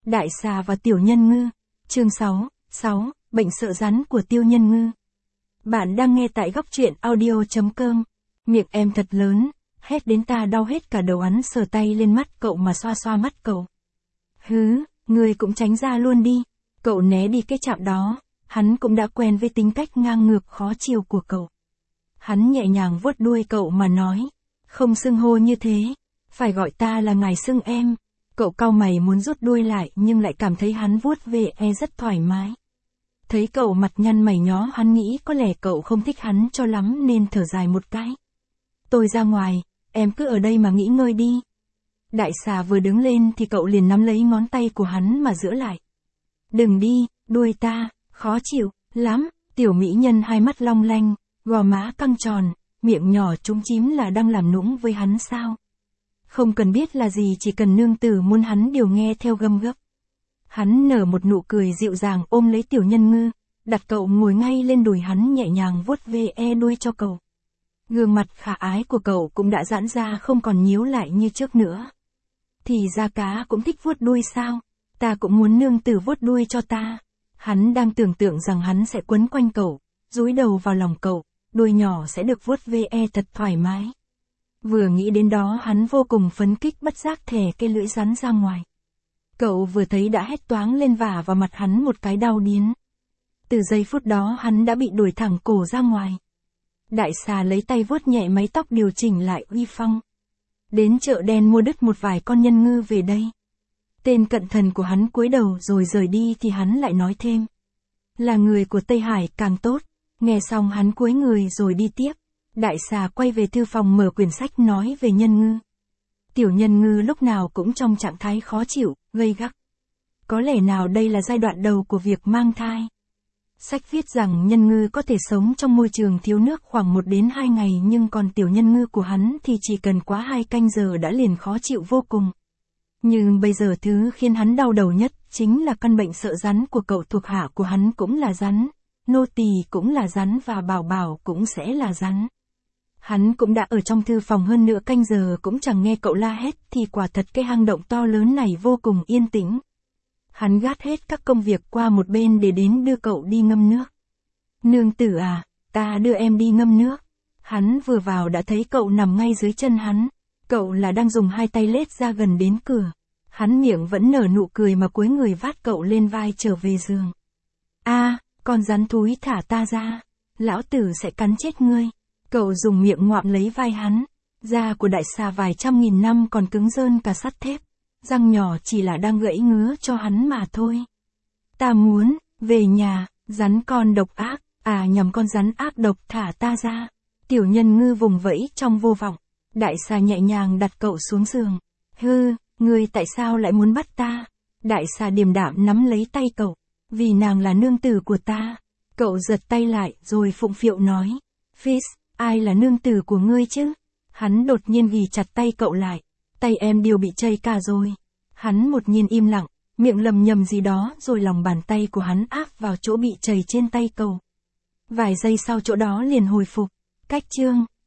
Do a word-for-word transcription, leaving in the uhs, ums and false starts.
Đại xà và tiểu nhân ngư. Chương sáu, sáu, bệnh sợ rắn của Tiêu Nhân Ngư. Bạn đang nghe tại góc truyện audio chấm com. Miệng em thật lớn, hét đến ta đau hết cả đầu. Hắn sờ tay lên mắt cậu mà xoa xoa mắt cậu. Hứ, người cũng tránh ra luôn đi. Cậu né đi cái chạm đó, hắn cũng đã quen với tính cách ngang ngược khó chiều của cậu. Hắn nhẹ nhàng vuốt đuôi cậu mà nói, không xưng hô như thế, phải gọi ta là ngài xưng em. Cậu cau mày muốn rút đuôi lại nhưng lại cảm thấy hắn vuốt về e rất thoải mái. Thấy cậu mặt nhăn mày nhó, hắn nghĩ có lẽ cậu không thích hắn cho lắm nên thở dài một cái. Tôi ra ngoài, em cứ ở đây mà nghỉ ngơi đi. Đại xà vừa đứng lên thì cậu liền nắm lấy ngón tay của hắn mà giễu lại. Đừng đi, đuôi ta, khó chịu, lắm. Tiểu mỹ nhân hai mắt long lanh, gò má căng tròn, miệng nhỏ trúng chím là đang làm nũng với hắn sao? Không cần biết là gì, chỉ cần nương tử muốn hắn đều nghe theo gầm gấp. Hắn nở một nụ cười dịu dàng ôm lấy tiểu nhân ngư, đặt cậu ngồi ngay lên đùi hắn nhẹ nhàng vuốt ve e đuôi cho cậu. Gương mặt khả ái của cậu cũng đã giãn ra không còn nhíu lại như trước nữa. Thì ra cá cũng thích vuốt đuôi sao? Ta cũng muốn nương tử vuốt đuôi cho ta. Hắn đang tưởng tượng rằng hắn sẽ quấn quanh cậu, dúi đầu vào lòng cậu, đuôi nhỏ sẽ được vuốt ve e thật thoải mái. Vừa nghĩ đến đó hắn vô cùng phấn kích, bất giác thè cái lưỡi rắn ra ngoài. Cậu vừa thấy đã hét toáng lên vả vào mặt hắn một cái đau điến. Từ giây phút đó hắn đã bị đuổi thẳng cổ ra ngoài. Đại xà lấy tay vuốt nhẹ mái tóc điều chỉnh lại uy phong. Đến chợ đen mua đứt một vài con nhân ngư về đây. Tên cận thần của hắn cúi đầu rồi rời đi thì hắn lại nói thêm. Là người của Tây Hải càng tốt. Nghe xong hắn cúi người rồi đi tiếp. Đại xà quay về thư phòng mở quyển sách nói về nhân ngư. Tiểu nhân ngư lúc nào cũng trong trạng thái khó chịu, gay gắt. Có lẽ nào đây là giai đoạn đầu của việc mang thai. Sách viết rằng nhân ngư có thể sống trong môi trường thiếu nước khoảng một đến hai ngày, nhưng còn tiểu nhân ngư của hắn thì chỉ cần quá hai canh giờ đã liền khó chịu vô cùng. Nhưng bây giờ thứ khiến hắn đau đầu nhất chính là căn bệnh sợ rắn của cậu. Thuộc hạ của hắn cũng là rắn, nô tỳ cũng là rắn và bảo bảo cũng sẽ là rắn. Hắn cũng đã ở trong thư phòng hơn nửa canh giờ cũng chẳng nghe cậu la hét, thì quả thật cái hang động to lớn này vô cùng yên tĩnh. Hắn gác hết các công việc qua một bên để đến đưa cậu đi ngâm nước. Nương tử à, ta đưa em đi ngâm nước. Hắn vừa vào đã thấy cậu nằm ngay dưới chân hắn. Cậu là đang dùng hai tay lết ra gần đến cửa. Hắn miệng vẫn nở nụ cười mà cúi người vác cậu lên vai trở về giường. A, con rắn thúi, thả ta ra. Lão tử sẽ cắn chết ngươi. Cậu dùng miệng ngoạm lấy vai hắn. Da của đại xà vài trăm nghìn năm còn cứng rơn cả sắt thép. Răng nhỏ chỉ là đang gãy ngứa cho hắn mà thôi. Ta muốn, về nhà, rắn con độc ác, à nhầm con rắn ác độc, thả ta ra. Tiểu nhân ngư vùng vẫy trong vô vọng. Đại xà nhẹ nhàng đặt cậu xuống giường. Hư, ngươi tại sao lại muốn bắt ta? Đại xà điềm đạm nắm lấy tay cậu. Vì nàng là nương tử của ta. Cậu giật tay lại rồi phụng phịu nói. Fish, ai là nương tử của ngươi chứ? Hắn đột nhiên ghì chặt tay cậu lại. Tay em đều bị chây cả rồi. Hắn một nhìn im lặng, miệng lầm nhầm gì đó rồi lòng bàn tay của hắn áp vào chỗ bị chầy trên tay cậu. Vài giây sau chỗ đó liền hồi phục. Cách chương.